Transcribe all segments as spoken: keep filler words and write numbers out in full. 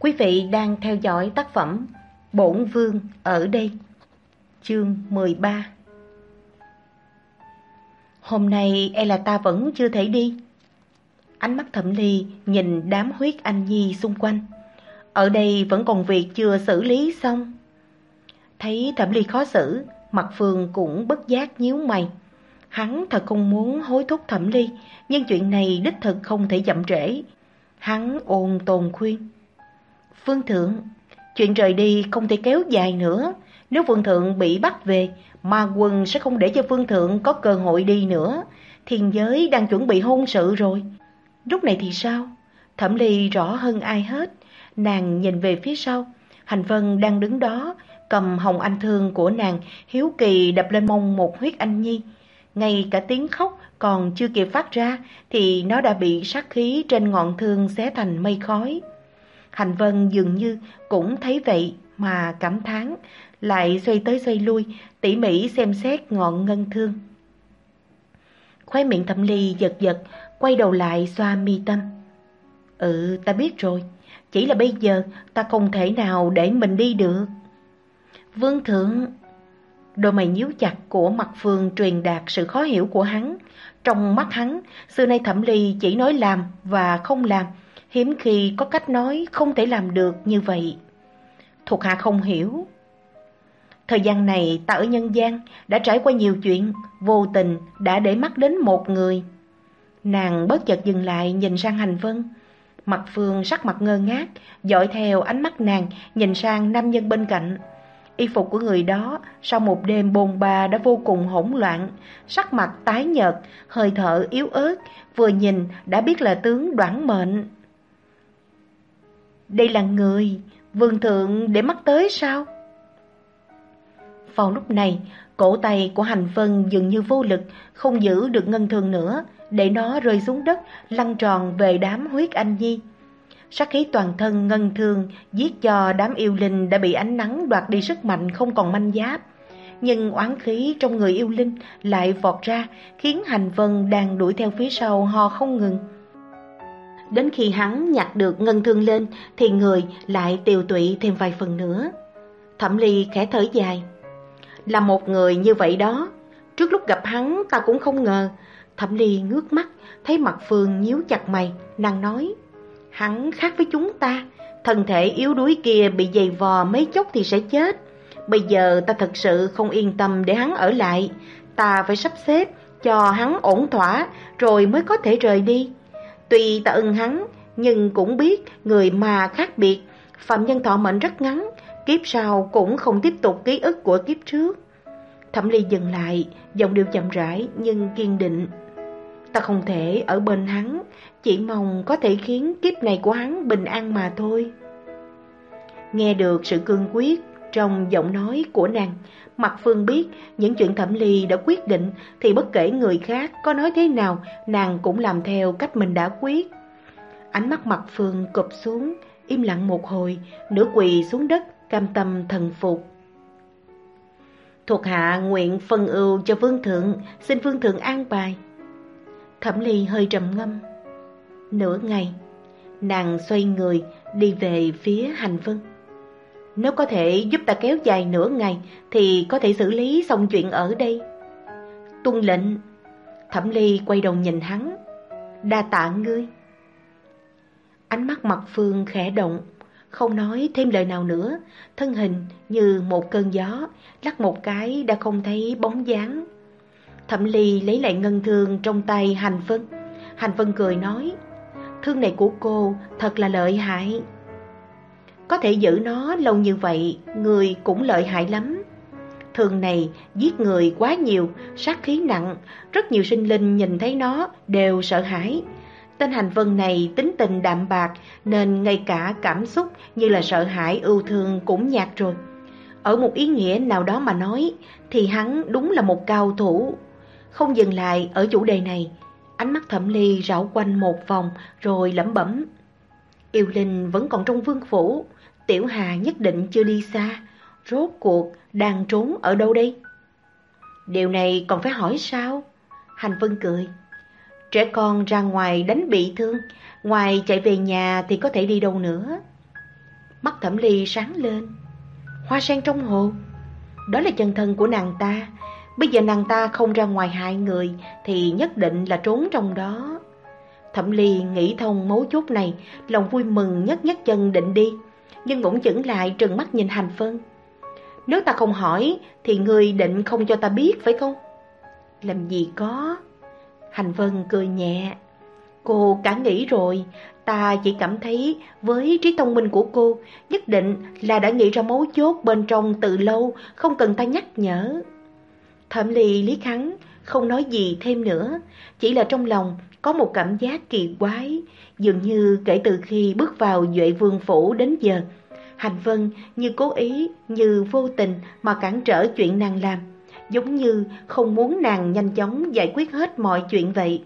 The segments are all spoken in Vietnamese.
Quý vị đang theo dõi tác phẩm Bổn Vương ở đây, chương mười ba. Hôm nay e là ta vẫn chưa thể đi. Ánh mắt Thẩm Ly nhìn đám huyết anh nhi xung quanh. Ở đây vẫn còn việc chưa xử lý xong. Thấy Thẩm Ly khó xử, Mặt Phương cũng bất giác nhíu mày. Hắn thật không muốn hối thúc Thẩm Ly, nhưng chuyện này đích thực không thể chậm trễ. Hắn ôn tồn khuyên: Vương thượng, chuyện rời đi không thể kéo dài nữa. Nếu vương thượng bị bắt về, ma quân sẽ không để cho vương thượng có cơ hội đi nữa. Thiên giới đang chuẩn bị hôn sự rồi. Lúc này thì sao? Thẩm Ly rõ hơn ai hết. Nàng nhìn về phía sau, Hành Vân đang đứng đó, cầm hồng anh thương của nàng, hiếu kỳ đập lên mông một huyết anh nhi. Ngay cả tiếng khóc còn chưa kịp phát ra thì nó đã bị sát khí trên ngọn thương xé thành mây khói. Hành Vân dường như cũng thấy vậy mà cảm thán, lại xoay tới xoay lui, tỉ mỉ xem xét ngọn ngân thương. Khóe miệng Thẩm Ly giật giật, quay đầu lại xoa mi tâm. Ừ, ta biết rồi, chỉ là bây giờ ta không thể nào để mình đi được. Vương thượng. Đôi mày nhíu chặt của Mặt Phương truyền đạt sự khó hiểu của hắn. Trong mắt hắn, xưa nay Thẩm Ly chỉ nói làm và không làm, hiếm khi có cách nói không thể làm được như vậy. Thuộc hạ không hiểu. Thời gian này ta ở nhân gian đã trải qua nhiều chuyện, vô tình đã để mắt đến một người. Nàng bất chợt dừng lại nhìn sang Hành Vân. Mặt Phương sắc mặt ngơ ngác, dõi theo ánh mắt nàng nhìn sang nam nhân bên cạnh. Y phục của người đó sau một đêm bôn ba đã vô cùng hỗn loạn, sắc mặt tái nhợt, hơi thở yếu ớt, vừa nhìn đã biết là tướng đoản mệnh. Đây là người vương thượng để mắt tới sao? Vào lúc này, cổ tay của Hành Vân dường như vô lực, không giữ được ngân thương nữa, để nó rơi xuống đất, lăn tròn về đám huyết anh nhi. Sát khí toàn thân ngân thương giết cho đám yêu linh đã bị ánh nắng đoạt đi sức mạnh không còn manh giáp. Nhưng oán khí trong người yêu linh lại vọt ra, khiến Hành Vân đang đuổi theo phía sau ho không ngừng. Đến khi hắn nhặt được ngân thương lên thì người lại tiều tụy thêm vài phần nữa. Thẩm Ly khẽ thở dài. Là một người như vậy đó, trước lúc gặp hắn ta cũng không ngờ. Thẩm Ly ngước mắt, thấy Mặt Phương nhíu chặt mày, nàng nói: Hắn khác với chúng ta, thân thể yếu đuối kia bị giày vò mấy chốc thì sẽ chết. Bây giờ ta thật sự không yên tâm để hắn ở lại, ta phải sắp xếp cho hắn ổn thỏa rồi mới có thể rời đi. Tuy ta ưng hắn, nhưng cũng biết người mà khác biệt, phạm nhân thọ mệnh rất ngắn, kiếp sau cũng không tiếp tục ký ức của kiếp trước. Thẩm Ly dừng lại, giọng điệu chậm rãi nhưng kiên định. Ta không thể ở bên hắn, chỉ mong có thể khiến kiếp này của hắn bình an mà thôi. Nghe được sự cương quyết trong giọng nói của nàng, Mặt Phương biết những chuyện Thẩm Ly đã quyết định thì bất kể người khác có nói thế nào, nàng cũng làm theo cách mình đã quyết. Ánh mắt Mặt Phương cụp xuống, im lặng một hồi, nửa quỳ xuống đất, cam tâm thần phục. Thuộc hạ nguyện phân ưu cho vương thượng, xin vương thượng an bài. Thẩm Ly hơi trầm ngâm. Nửa ngày, nàng xoay người đi về phía Hành Vân. Nếu có thể giúp ta kéo dài nửa ngày thì có thể xử lý xong chuyện ở đây. Tuân lệnh. Thẩm Ly quay đầu nhìn hắn. Đa tạ ngươi. Ánh mắt Mặt Phương khẽ động, không nói thêm lời nào nữa, thân hình như một cơn gió, lắc một cái đã không thấy bóng dáng. Thẩm Ly lấy lại ngân thương trong tay Hành Vân. Hành Vân cười nói: Thương này của cô thật là lợi hại. Có thể giữ nó lâu như vậy, người cũng lợi hại lắm. Thương này giết người quá nhiều, sát khí nặng, rất nhiều sinh linh nhìn thấy nó đều sợ hãi. Tên Hành Vân này tính tình đạm bạc, nên ngay cả cảm xúc như là sợ hãi, ưu thương cũng nhạt rồi. Ở một ý nghĩa nào đó mà nói, thì hắn đúng là một cao thủ. Không dừng lại ở chủ đề này, ánh mắt Thẩm Ly rảo quanh một vòng rồi lẩm bẩm: Yêu linh vẫn còn trong vương phủ, Tiểu Hà nhất định chưa đi xa, rốt cuộc đang trốn ở đâu đây? Điều này còn phải hỏi sao? Hành Vân cười. Trẻ con ra ngoài đánh bị thương, ngoài chạy về nhà thì có thể đi đâu nữa? Mắt Thẩm Ly sáng lên. Hoa sen trong hồ, đó là chân thân của nàng ta. Bây giờ nàng ta không ra ngoài hại người thì nhất định là trốn trong đó. Thẩm Ly nghĩ thông mấu chốt này, lòng vui mừng nhấc nhấc chân định đi, nhưng bỗng chững lại trừng mắt nhìn Hành Vân. Nếu ta không hỏi thì ngươi định không cho ta biết phải không? Làm gì có. Hành Vân cười nhẹ. Cô cả nghĩ rồi, ta chỉ cảm thấy với trí thông minh của cô nhất định là đã nghĩ ra mấu chốt bên trong từ lâu, không cần ta nhắc nhở. Thẩm Ly liếc hắn, không nói gì thêm nữa, chỉ là trong lòng có một cảm giác kỳ quái, dường như kể từ khi bước vào Duệ Vương phủ đến giờ, Hành Vân như cố ý, như vô tình mà cản trở chuyện nàng làm, giống như không muốn nàng nhanh chóng giải quyết hết mọi chuyện vậy.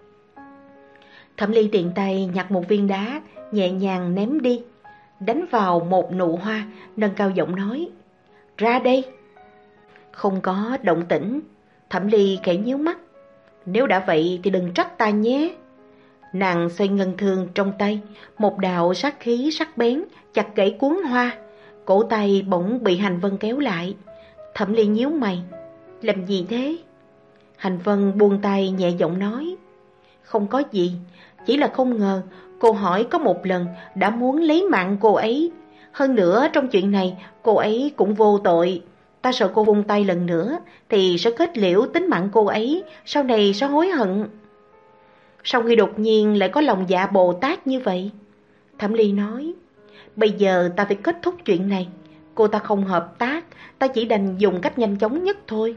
Thẩm Ly tiện tay nhặt một viên đá, nhẹ nhàng ném đi, đánh vào một nụ hoa, nâng cao giọng nói, ra đây. Không có động tĩnh. Thẩm Ly khẽ nhíu mắt. Nếu đã vậy thì đừng trách ta nhé. Nàng xoay ngân thương trong tay, một đạo sát khí sắc bén chặt gãy cuốn hoa. Cổ tay bỗng bị Hành Vân kéo lại. Thẩm Ly nhíu mày. Làm gì thế? Hành Vân buông tay nhẹ giọng nói, không có gì, chỉ là không ngờ cô hỏi có một lần đã muốn lấy mạng cô ấy. Hơn nữa trong chuyện này cô ấy cũng vô tội. Ta sợ cô vung tay lần nữa thì sẽ kết liễu tính mạng cô ấy, sau này sẽ hối hận. Sao ngươi đột nhiên lại có lòng dạ Bồ Tát như vậy? Thẩm Ly nói, bây giờ ta phải kết thúc chuyện này. Cô ta không hợp tác, ta chỉ đành dùng cách nhanh chóng nhất thôi.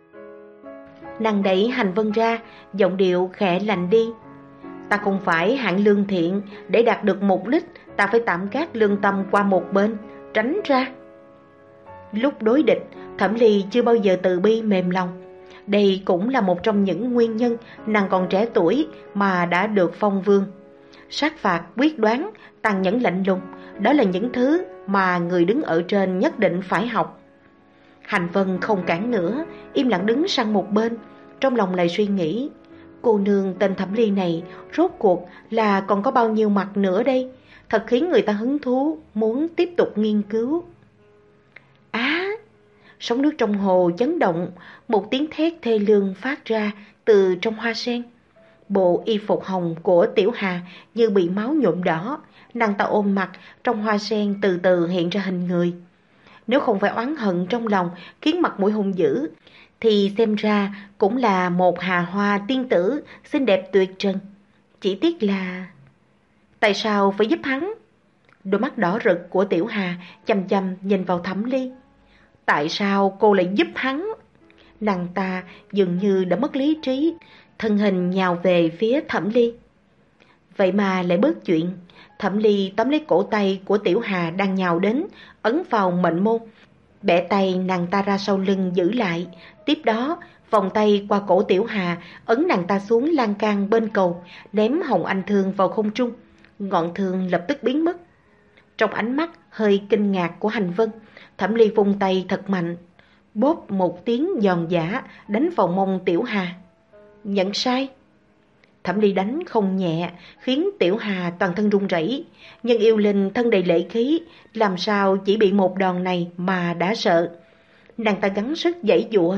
Nàng đẩy Hành Vân ra, giọng điệu khẽ lạnh đi. Ta không phải hạng lương thiện, để đạt được mục đích ta phải tạm gác lương tâm qua một bên, tránh ra. Lúc đối địch, Thẩm Ly chưa bao giờ từ bi mềm lòng. Đây cũng là một trong những nguyên nhân nàng còn trẻ tuổi mà đã được phong vương. Sát phạt, quyết đoán, tàn nhẫn lạnh lùng, đó là những thứ mà người đứng ở trên nhất định phải học. Hành Vân không cản nữa, im lặng đứng sang một bên, trong lòng lại suy nghĩ, cô nương tên Thẩm Ly này rốt cuộc là còn có bao nhiêu mặt nữa đây, thật khiến người ta hứng thú, muốn tiếp tục nghiên cứu. Á! Sóng nước trong hồ chấn động, một tiếng thét thê lương phát ra từ trong hoa sen. Bộ y phục hồng của Tiểu Hà như bị máu nhuộm đỏ, nàng ta ôm mặt, trong hoa sen từ từ hiện ra hình người. Nếu không phải oán hận trong lòng khiến mặt mũi hung dữ, thì xem ra cũng là một hà hoa tiên tử xinh đẹp tuyệt trần. Chỉ tiếc là... Tại sao phải giúp hắn? Đôi mắt đỏ rực của Tiểu Hà chăm chăm nhìn vào Thẩm Ly. Tại sao cô lại giúp hắn? Nàng ta dường như đã mất lý trí, thân hình nhào về phía Thẩm Ly. Vậy mà lại bớt chuyện. Thẩm Ly tóm lấy cổ tay của Tiểu Hà đang nhào đến, ấn vào mệnh môn, bẻ tay nàng ta ra sau lưng giữ lại. Tiếp đó vòng tay qua cổ Tiểu Hà, ấn nàng ta xuống lan can bên cầu, ném hồng anh thương vào không trung. Ngọn thương lập tức biến mất. Trong ánh mắt hơi kinh ngạc của Hành Vân, Thẩm Ly vung tay thật mạnh, bóp một tiếng giòn giã đánh vào mông Tiểu Hà. Nhận sai. Thẩm Ly đánh không nhẹ, khiến Tiểu Hà toàn thân run rẩy, nhưng yêu linh thân đầy lệ khí, làm sao chỉ bị một đòn này mà đã sợ. Nàng ta gắng sức giãy giụa.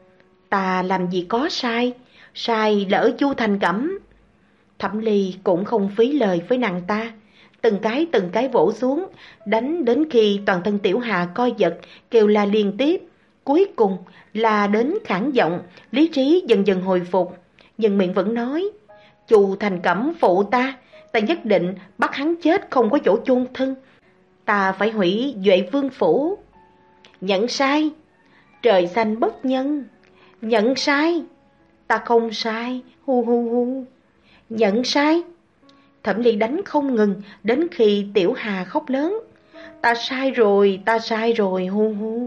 Ta làm gì có sai, sai là ở Chu Thành Cẩm. Thẩm Ly cũng không phí lời với nàng ta, từng cái từng cái vỗ xuống, đánh đến khi toàn thân Tiểu Hà co giật, kêu la liên tiếp. Cuối cùng là đến khản giọng, lý trí dần dần hồi phục, nhưng miệng vẫn nói, Chu Thành Cẩm phụ ta, ta nhất định bắt hắn chết không có chỗ chôn thân. Ta phải hủy Duệ Vương phủ. Nhận sai. Trời xanh bất nhân. Nhận sai. Ta không sai. Hu hu hu. Nhận sai. Thẩm Ly đánh không ngừng đến khi Tiểu Hà khóc lớn. Ta sai rồi, ta sai rồi, hu hu.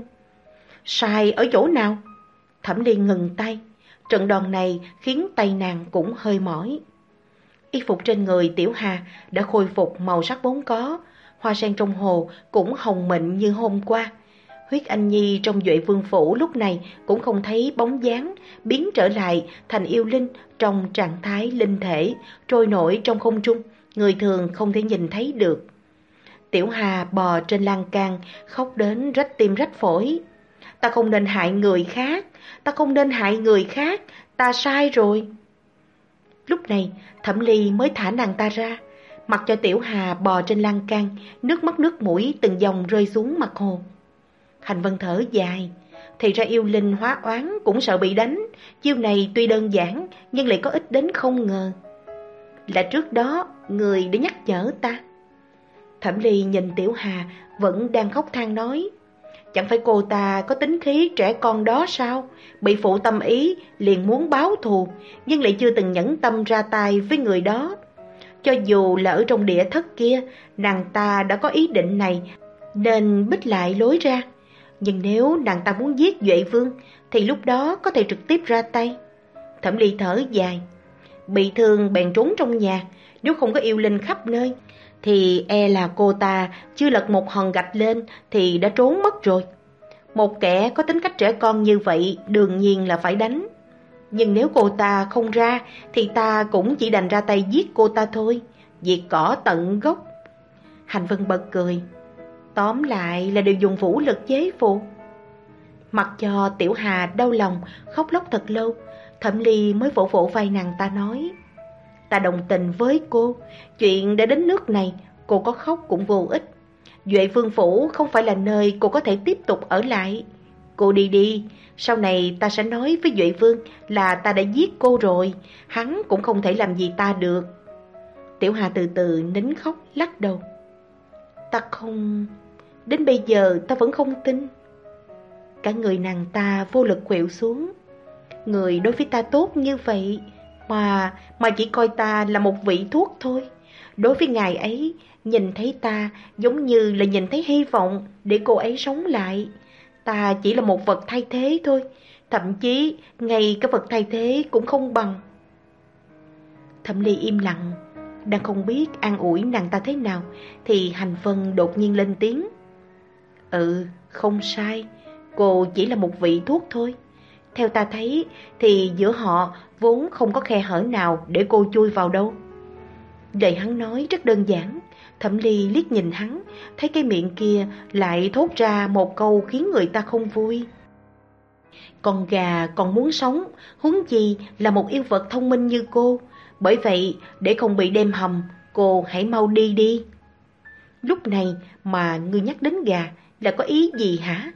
Sai ở chỗ nào? Thẩm Ly ngừng tay. Trận đòn này khiến tay nàng cũng hơi mỏi. Y phục trên người Tiểu Hà đã khôi phục màu sắc vốn có, hoa sen trong hồ cũng hồng mịn như hôm qua. Huyết Anh Nhi trong Duệ Vương phủ lúc này cũng không thấy bóng dáng, biến trở lại thành yêu linh trong trạng thái linh thể, trôi nổi trong không trung, người thường không thể nhìn thấy được. Tiểu Hà bò trên lan can, khóc đến rách tim rách phổi. Ta không nên hại người khác, ta không nên hại người khác, ta sai rồi. Lúc này, Thẩm Ly mới thả nàng ta ra, mặc cho Tiểu Hà bò trên lan can, nước mắt nước mũi từng dòng rơi xuống mặt hồ. Hành Vân thở dài, thì ra yêu linh hóa oán cũng sợ bị đánh, chiêu này tuy đơn giản nhưng lại có ích đến không ngờ. Là trước đó người đã nhắc nhở ta. Thẩm Ly nhìn Tiểu Hà vẫn đang khóc than nói, chẳng phải cô ta có tính khí trẻ con đó sao? Bị phụ tâm ý liền muốn báo thù, nhưng lại chưa từng nhẫn tâm ra tay với người đó. Cho dù là ở trong địa thất kia, nàng ta đã có ý định này nên bích lại lối ra. Nhưng nếu nàng ta muốn giết Duệ Vương thì lúc đó có thể trực tiếp ra tay. Thẩm Ly thở dài, bị thương bèn trốn trong nhà, nếu không có yêu linh khắp nơi thì e là cô ta chưa lật một hòn gạch lên thì đã trốn mất rồi. Một kẻ có tính cách trẻ con như vậy đương nhiên là phải đánh. Nhưng nếu cô ta không ra thì ta cũng chỉ đành ra tay giết cô ta thôi, diệt cỏ tận gốc. Hành Vân bật cười, tóm lại là đều dùng vũ lực chế phù. Mặc cho Tiểu Hà đau lòng khóc lóc thật lâu, Thẩm Ly mới vỗ vỗ vai nàng ta nói, ta đồng tình với cô, chuyện đã đến nước này, cô có khóc cũng vô ích. Duệ Vương phủ không phải là nơi cô có thể tiếp tục ở lại. Cô đi đi, sau này ta sẽ nói với Duệ Vương là ta đã giết cô rồi, hắn cũng không thể làm gì ta được. Tiểu Hà từ từ nín khóc lắc đầu, ta không... đến bây giờ ta vẫn không tin. Cả người nàng ta vô lực khuỵu xuống. Người đối với ta tốt như vậy mà mà chỉ coi ta là một vị thuốc thôi. Đối với ngài ấy, nhìn thấy ta giống như là nhìn thấy hy vọng để cô ấy sống lại. Ta chỉ là một vật thay thế thôi, thậm chí ngay cái vật thay thế cũng không bằng. Thẩm Ly im lặng, đang không biết an ủi nàng ta thế nào thì Hành Vân đột nhiên lên tiếng. Ừ, không sai, cô chỉ là một vị thuốc thôi. Theo ta thấy thì giữa họ vốn không có khe hở nào để cô chui vào đâu. Lời hắn nói rất đơn giản. Thẩm Ly liếc nhìn hắn, thấy cái miệng kia lại thốt ra một câu khiến người ta không vui. Con gà còn muốn sống, huống chi là một yêu vật thông minh như cô. Bởi vậy, để không bị đem hầm, cô hãy mau đi đi. Lúc này mà ngươi nhắc đến gà là có ý gì hả?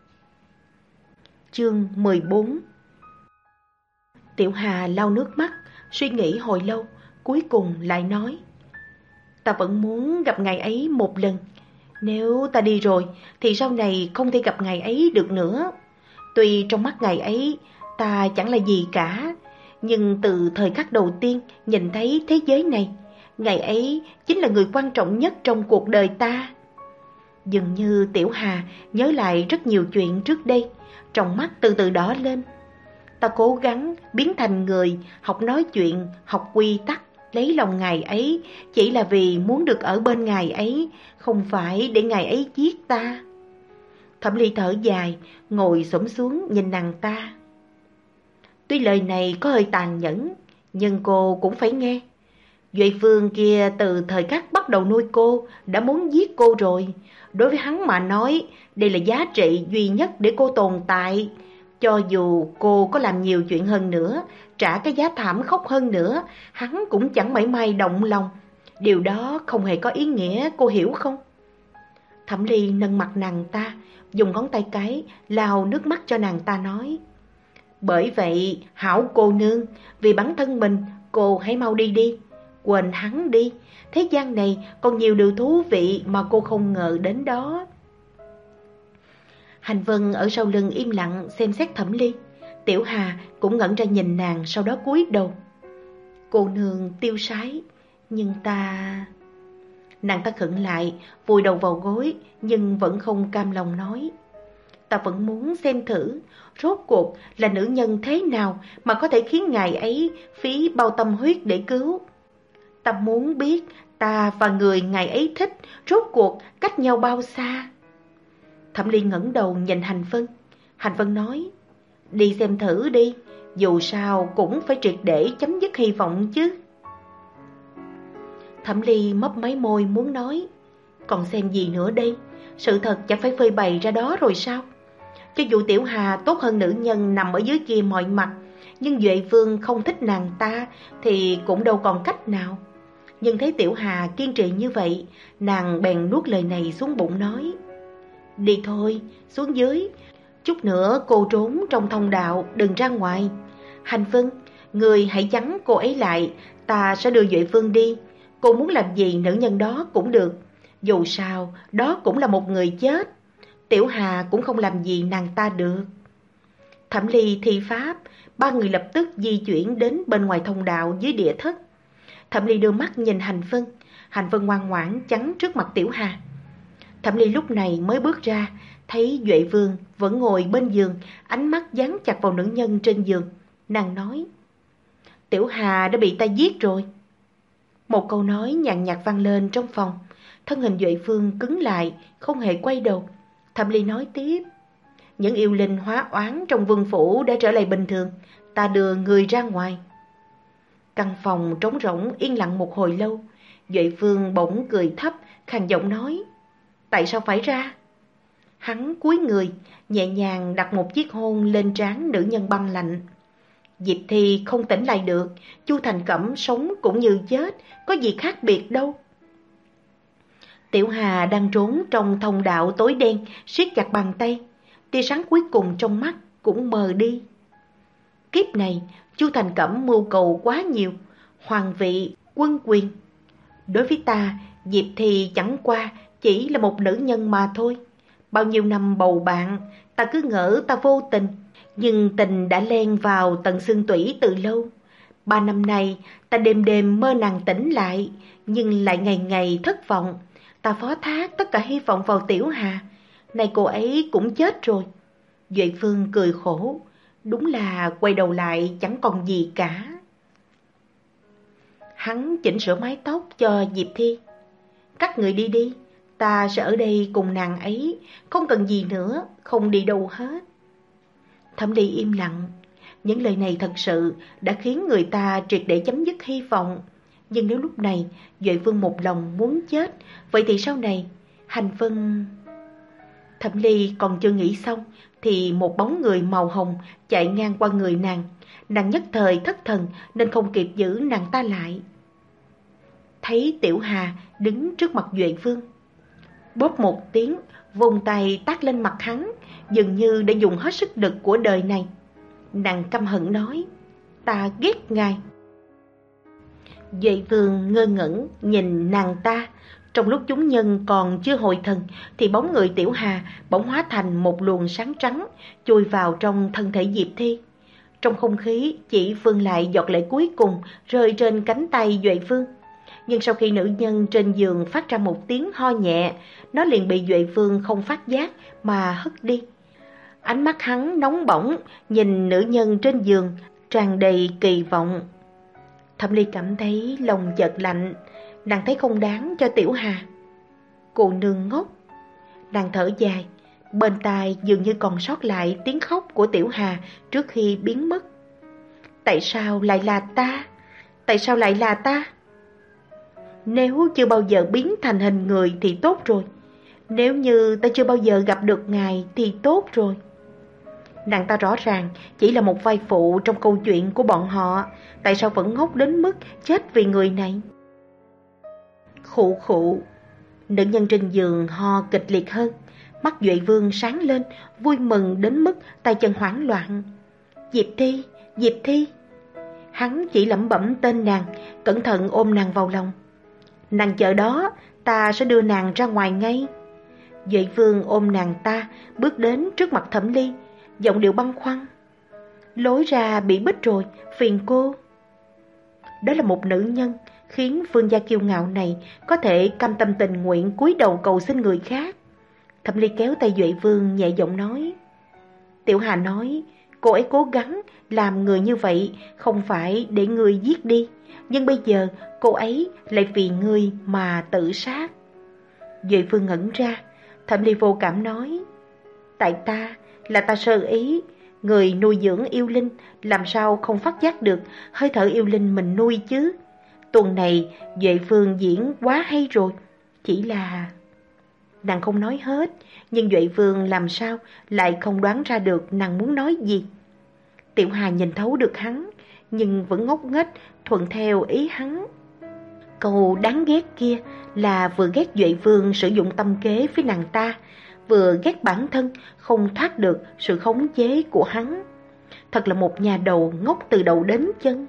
Chương mười bốn. Tiểu Hà lau nước mắt, suy nghĩ hồi lâu, cuối cùng lại nói, ta vẫn muốn gặp ngày ấy một lần. Nếu ta đi rồi thì sau này không thể gặp ngày ấy được nữa. Tuy trong mắt ngày ấy ta chẳng là gì cả, nhưng từ thời khắc đầu tiên nhìn thấy thế giới này, ngày ấy chính là người quan trọng nhất trong cuộc đời ta. Dường như Tiểu Hà nhớ lại rất nhiều chuyện trước đây, trong mắt từ từ đỏ lên. Ta cố gắng biến thành người, học nói chuyện, học quy tắc, lấy lòng ngài ấy, chỉ là vì muốn được ở bên ngài ấy, không phải để ngài ấy giết ta. Thẩm Ly thở dài, ngồi xổm xuống nhìn nàng ta. Tuy lời này có hơi tàn nhẫn, nhưng cô cũng phải nghe. Duệ Vương kia từ thời khắc bắt đầu nuôi cô đã muốn giết cô rồi. Đối với hắn mà nói, đây là giá trị duy nhất để cô tồn tại. Cho dù cô có làm nhiều chuyện hơn nữa, trả cái giá thảm khốc hơn nữa, hắn cũng chẳng mảy may động lòng. Điều đó không hề có ý nghĩa, cô hiểu không? Thẩm Ly nâng mặt nàng ta, dùng ngón tay cái lau nước mắt cho nàng ta nói, bởi vậy hảo cô nương, vì bản thân mình, cô hãy mau đi đi. Quên hắn đi, thế gian này còn nhiều điều thú vị mà cô không ngờ đến đó. Hành Vân ở sau lưng im lặng xem xét Thẩm Ly. Tiểu Hà cũng ngẩn ra nhìn nàng, sau đó cúi đầu. Cô nương tiêu sái, nhưng ta... Nàng ta khựng lại, vùi đầu vào gối, nhưng vẫn không cam lòng nói, ta vẫn muốn xem thử, rốt cuộc là nữ nhân thế nào mà có thể khiến ngài ấy phí bao tâm huyết để cứu. Ta muốn biết ta và người ngài ấy thích rốt cuộc cách nhau bao xa. Thẩm Ly ngẩng đầu nhìn Hành Vân. Hành Vân nói, đi xem thử đi, dù sao cũng phải triệt để chấm dứt hy vọng chứ. Thẩm Ly mấp máy môi muốn nói, Còn xem gì nữa đây? Sự thật chẳng phải phơi bày ra đó rồi sao? Cho dù Tiểu Hà tốt hơn nữ nhân nằm ở dưới kia mọi mặt, nhưng Duệ Vương không thích nàng ta thì cũng đâu còn cách nào. Nhưng thấy Tiểu Hà kiên trì như vậy, nàng bèn nuốt lời này xuống bụng nói: Đi thôi, xuống dưới. Chút nữa cô trốn trong thông đạo, đừng ra ngoài. Hành Vân, người hãy chắn cô ấy lại, ta sẽ đưa Duệ Vương đi. Cô muốn làm gì nữ nhân đó cũng được. Dù sao, đó cũng là một người chết. Tiểu Hà cũng không làm gì nàng ta được. Thẩm Ly thi pháp, ba người lập tức di chuyển đến bên ngoài thông đạo dưới địa thất. Thẩm Ly đưa mắt nhìn Hành Vân, Hành Vân ngoan ngoãn chắn trước mặt Tiểu Hà. Thẩm Ly lúc này mới bước ra, thấy Duệ Vương vẫn ngồi bên giường, ánh mắt dán chặt vào nữ nhân trên giường. Nàng nói: Tiểu Hà đã bị ta giết rồi. Một câu nói nhàn nhạt vang lên trong phòng. Thân hình Duệ Vương cứng lại, không hề quay đầu. Thẩm Ly nói tiếp: Những yêu linh hóa oán trong vương phủ đã trở lại bình thường, ta đưa người ra ngoài. Căn phòng trống rỗng yên lặng một hồi lâu. Duệ Vương bỗng cười thấp, khàn giọng nói: Tại sao phải ra? Hắn cúi người, nhẹ nhàng đặt một chiếc hôn lên trán nữ nhân băng lạnh. Diệp Thi không tỉnh lại được, Chu Thành Cẩm sống cũng như chết, có gì khác biệt đâu. Tiểu Hà đang trốn trong thông đạo tối đen, siết chặt bàn tay, tia sáng cuối cùng trong mắt cũng mờ đi. Kiếp này, Chu Thành Cẩm mưu cầu quá nhiều, hoàng vị, quân quyền. Đối với ta, Diệp Thi chẳng qua chỉ là một nữ nhân mà thôi. Bao nhiêu năm bầu bạn, ta cứ ngỡ ta vô tình, nhưng tình đã len vào tận xương tủy từ lâu. Ba năm nay, ta đêm đêm mơ nàng tỉnh lại, nhưng lại ngày ngày thất vọng. Ta phó thác tất cả hy vọng vào Tiểu Hà, nay cô ấy cũng chết rồi. Duệ Phương cười khổ, đúng là quay đầu lại chẳng còn gì cả. Hắn chỉnh sửa mái tóc cho Diệp Thi. Các người đi đi, ta sẽ ở đây cùng nàng ấy, không cần gì nữa, không đi đâu hết. Thẩm Ly im lặng, những lời này thật sự đã khiến người ta triệt để chấm dứt hy vọng. Nhưng nếu lúc này Duệ Vương một lòng muốn chết, vậy thì sau này Hành Vân... Thẩm Ly còn chưa nghĩ xong thì một bóng người màu hồng chạy ngang qua người nàng. Nàng nhất thời thất thần nên không kịp giữ nàng ta lại. Thấy Tiểu Hà đứng trước mặt Duệ Vương, bóp một tiếng, vùng tay tát lên mặt hắn, dường như đã dùng hết sức lực của đời này. Nàng căm hận nói: Ta ghét ngài. Duệ Vương ngơ ngẩn nhìn nàng ta. Trong lúc chúng nhân còn chưa hồi thần thì bóng người Tiểu Hà bỗng hóa thành một luồng sáng trắng chui vào trong thân thể Diệp Thi. Trong không khí chỉ vương lại giọt lệ cuối cùng rơi trên cánh tay Duệ Vương. Nhưng sau khi nữ nhân trên giường phát ra một tiếng ho nhẹ, nó liền bị Duệ Vương không phát giác mà hất đi. Ánh mắt hắn nóng bỏng nhìn nữ nhân trên giường, tràn đầy kỳ vọng. Thẩm Ly cảm thấy lòng chợt lạnh, nàng thấy không đáng cho Tiểu Hà. Cô nương ngốc. Nàng thở dài, bên tai dường như còn sót lại tiếng khóc của Tiểu Hà trước khi biến mất. Tại sao lại là ta? Tại sao lại là ta? Nếu chưa bao giờ biến thành hình người thì tốt rồi. Nếu như ta chưa bao giờ gặp được ngài thì tốt rồi. Nàng ta rõ ràng chỉ là một vai phụ trong câu chuyện của bọn họ, tại sao vẫn ngốc đến mức chết vì người này? Khụ khụ. Nữ nhân trên giường ho kịch liệt hơn. Mắt Duệ Vương sáng lên, vui mừng đến mức tay chân hoảng loạn. Diệp Thi, Diệp Thi. Hắn chỉ lẩm bẩm tên nàng, cẩn thận ôm nàng vào lòng. Nàng chờ đó, ta sẽ đưa nàng ra ngoài ngay. Duệ Vương ôm nàng ta, bước đến trước mặt Thẩm Ly, giọng điệu băn khoăn. Lối ra bị bích rồi, phiền cô. Đó là một nữ nhân, khiến Phương gia kiêu ngạo này có thể cam tâm tình nguyện cúi đầu cầu xin người khác. Thẩm Ly kéo tay Duệ Vương nhẹ giọng nói. Tiểu Hà nói, cô ấy cố gắng làm người như vậy không phải để người giết đi, nhưng bây giờ cô ấy lại vì ngươi mà tự sát. Duệ Vương ngẩn ra. Thẩm Ly vô cảm nói, tại ta, là ta sơ ý. Người nuôi dưỡng yêu linh làm sao không phát giác được hơi thở yêu linh mình nuôi chứ. Tuần này Duệ Vương diễn quá hay rồi. Chỉ là... Nàng không nói hết, nhưng Duệ Vương làm sao lại không đoán ra được nàng muốn nói gì. Tiểu Hà nhìn thấu được hắn, nhưng vẫn ngốc nghếch thuận theo ý hắn. Câu đáng ghét kia là vừa ghét Duệ Vương sử dụng tâm kế với nàng ta, vừa ghét bản thân không thoát được sự khống chế của hắn. Thật là một nhà đầu ngốc từ đầu đến chân.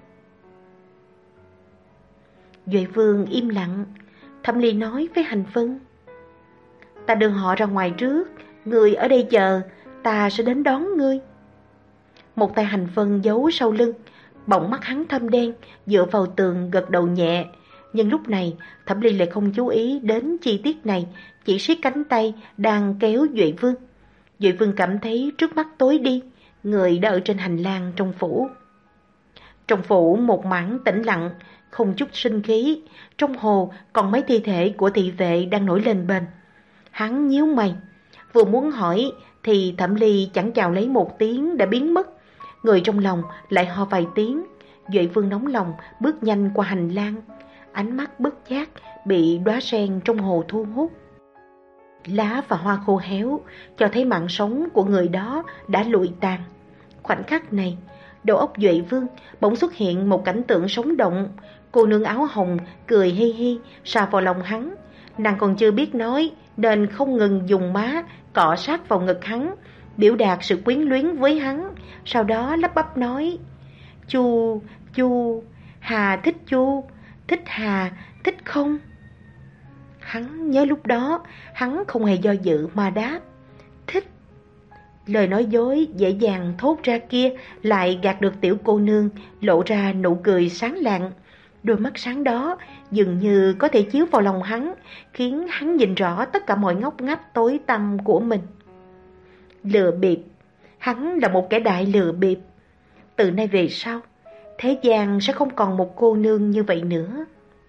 Duệ Vương im lặng. Thẩm Ly nói với Hành Vân: ta đưa họ ra ngoài trước, ngươi ở đây chờ, ta sẽ đến đón ngươi. Một tay Hành Vân giấu sau lưng, bỗng mắt hắn thâm đen, dựa vào tường gật đầu nhẹ. Nhưng lúc này Thẩm Ly lại không chú ý đến chi tiết này, chỉ siết cánh tay đang kéo Duệ Vương. Duệ Vương cảm thấy trước mắt tối đi, người đã ở trên hành lang trong phủ. Trong phủ một mảng tĩnh lặng, không chút sinh khí. Trong hồ còn mấy thi thể của thị vệ đang nổi lên bền. Hắn nhíu mày, vừa muốn hỏi thì Thẩm Ly chẳng chào lấy một tiếng đã biến mất. Người trong lòng lại ho vài tiếng. Duệ Vương nóng lòng bước nhanh qua hành lang, ánh mắt bất giác bị đóa sen trong hồ thu hút. Lá và hoa khô héo cho thấy mạng sống của người đó đã lụi tàn. Khoảnh khắc này, đầu óc Duệ Vương bỗng xuất hiện một cảnh tượng sống động. Cô nương áo hồng cười hi hi sà vào lòng hắn. Nàng còn chưa biết nói nên không ngừng dùng má cọ sát vào ngực hắn, biểu đạt sự quyến luyến với hắn. Sau đó lắp bắp nói: Chu, Chu, Hà thích Chu, thích Hà, thích không? Hắn nhớ lúc đó hắn không hề do dự mà đáp: thích. Lời nói dối dễ dàng thốt ra kia lại gạt được tiểu cô nương, lộ ra nụ cười sáng lạng. Đôi mắt sáng đó dường như có thể chiếu vào lòng hắn, khiến hắn nhìn rõ tất cả mọi ngóc ngách tối tăm của mình. Lừa bịp, hắn là một kẻ đại lừa bịp. Từ nay về sau, thế gian sẽ không còn một cô nương như vậy nữa.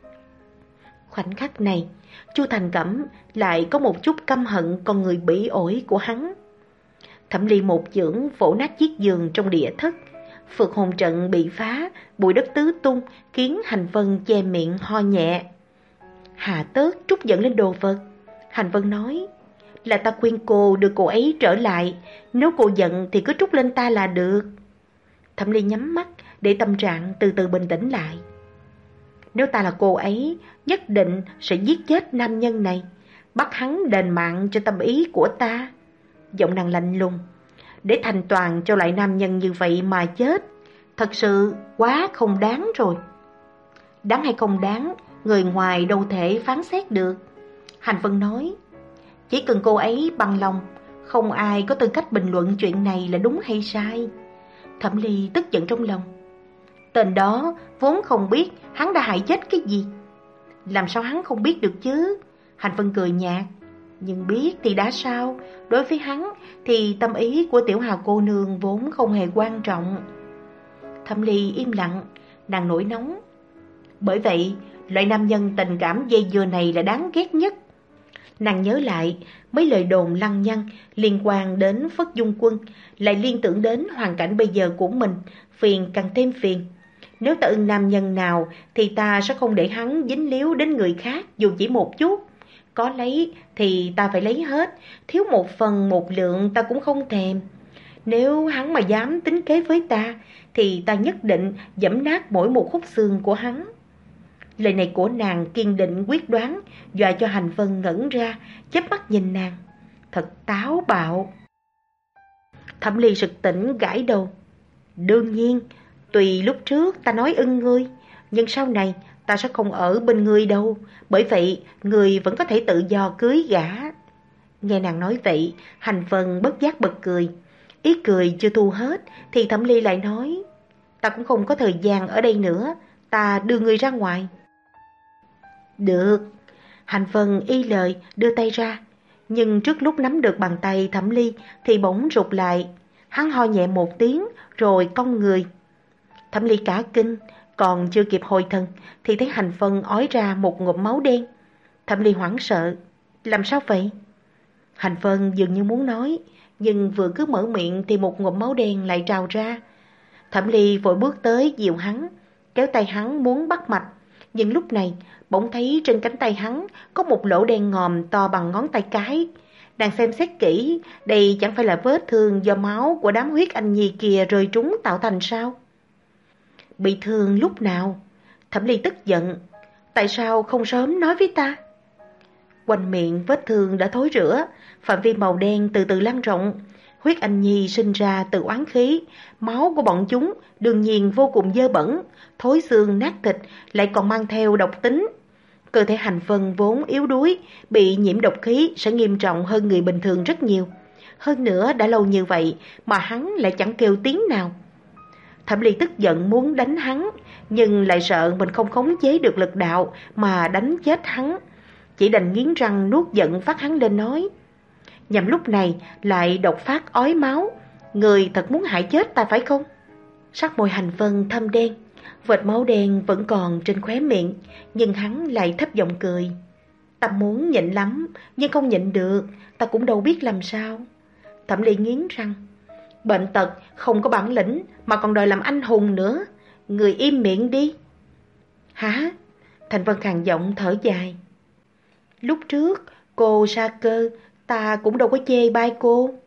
Khoảnh khắc này, Chu Thành Cẩm lại có một chút căm hận con người bỉ ổi của hắn. Thẩm Ly một chưởng vỗ nát chiếc giường trong địa thất. Phược hồn trận bị phá, bụi đất tứ tung, khiến Hành Vân che miệng ho nhẹ. Hà tớt trút giận lên đồ vật. Hành Vân nói: là ta khuyên cô đưa cô ấy trở lại, nếu cô giận thì cứ trút lên ta là được. Thẩm Ly nhắm mắt để tâm trạng từ từ bình tĩnh lại. Nếu ta là cô ấy, nhất định sẽ giết chết nam nhân này, bắt hắn đền mạng cho tâm ý của ta. Giọng nàng lạnh lùng: để thành toàn cho loại nam nhân như vậy mà chết, thật sự quá không đáng rồi. Đáng hay không đáng, người ngoài đâu thể phán xét được. Hành Vân nói: chỉ cần cô ấy bằng lòng, không ai có tư cách bình luận chuyện này là đúng hay sai. Thẩm Ly tức giận trong lòng. Tên đó vốn không biết hắn đã hại chết cái gì. Làm sao hắn không biết được chứ? Hành Vân cười nhạt: nhưng biết thì đã sao? Đối với hắn thì tâm ý của Tiểu Hà cô nương vốn không hề quan trọng. Thẩm Ly im lặng, nàng nổi nóng. Bởi vậy, loại nam nhân tình cảm dây dưa này là đáng ghét nhất. Nàng nhớ lại mấy lời đồn lăng nhăng liên quan đến Phất Dung Quân, lại liên tưởng đến hoàn cảnh bây giờ của mình, phiền càng thêm phiền. Nếu ta ưng nam nhân nào thì ta sẽ không để hắn dính líu đến người khác dù chỉ một chút. Có lấy thì ta phải lấy hết, thiếu một phần một lượng ta cũng không thèm. Nếu hắn mà dám tính kế với ta thì ta nhất định giẫm nát mỗi một khúc xương của hắn. Lời này của nàng kiên định quyết đoán, dọa cho Hành Vân ngẩn ra, chớp mắt nhìn nàng. Thật táo bạo. Thẩm Ly sực tỉnh gãi đầu. Đương nhiên, tùy lúc trước ta nói ưng ngươi, nhưng sau này ta sẽ không ở bên ngươi đâu, bởi vậy ngươi vẫn có thể tự do cưới gả. Nghe nàng nói vậy, Hành Vân bất giác bật cười. Ý cười chưa thu hết thì Thẩm Ly lại nói: ta cũng không có thời gian ở đây nữa, ta đưa ngươi ra ngoài. Được. Hành Vân y lời đưa tay ra, nhưng trước lúc nắm được bàn tay Thẩm Ly thì bỗng rụt lại. Hắn ho nhẹ một tiếng rồi cong người. Thẩm Ly cả kinh, còn chưa kịp hồi thần thì thấy Hành Vân ói ra một ngụm máu đen. Thẩm Ly hoảng sợ: làm sao vậy? Hành Vân dường như muốn nói, nhưng vừa cứ mở miệng thì một ngụm máu đen lại trào ra. Thẩm Ly vội bước tới dìu hắn, kéo tay hắn muốn bắt mạch, Nhưng lúc này, bỗng thấy trên cánh tay hắn có một lỗ đen ngòm to bằng ngón tay cái. Nàng xem xét kỹ, đây chẳng phải là vết thương do máu của đám huyết anh nhi kia rơi trúng tạo thành sao? Bị thương lúc nào? Thẩm Ly tức giận. Tại sao không sớm nói với ta? Quanh miệng vết thương đã thối rữa, phạm vi màu đen từ từ lan rộng. Huyết anh nhi sinh ra từ oán khí, máu của bọn chúng đương nhiên vô cùng dơ bẩn, thối xương nát thịt, lại còn mang theo độc tính. Cơ thể Hành Vân vốn yếu đuối, bị nhiễm độc khí sẽ nghiêm trọng hơn người bình thường rất nhiều. Hơn nữa đã lâu như vậy mà hắn lại chẳng kêu tiếng nào. Thẩm Ly tức giận muốn đánh hắn, nhưng lại sợ mình không khống chế được lực đạo mà đánh chết hắn. Chỉ đành nghiến răng nuốt giận phát hắn lên nói. Nhằm lúc này lại đột phát ói máu, người thật muốn hại chết ta phải không? Sắc môi Hành Vân thâm đen, vệt máu đen vẫn còn trên khóe miệng, nhưng hắn lại thấp giọng cười. Ta muốn nhịn lắm, nhưng không nhịn được, ta cũng đâu biết làm sao. Thẩm Ly nghiến răng. Bệnh tật, không có bản lĩnh, mà còn đòi làm anh hùng nữa. Người im miệng đi. Hả? Thành Vân khàn giọng thở dài. Lúc trước, cô sa cơ, ta cũng đâu có chê bai cô.